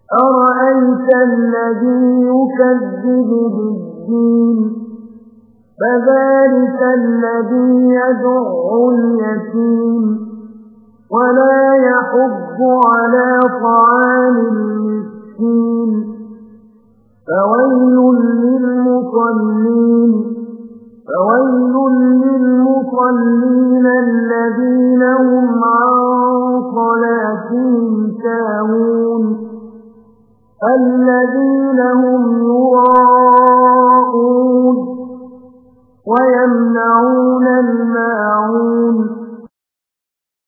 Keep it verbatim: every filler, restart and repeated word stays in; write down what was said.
أرأيت الذي يكذب بالدين فذلك الذي يدع اليتيم ولا يحض على طعام المسكين فويل للمصلين فويل للمصلين الذين هم عن صلاتهم ساهون الذين هم يراءون ويمنعون الماعون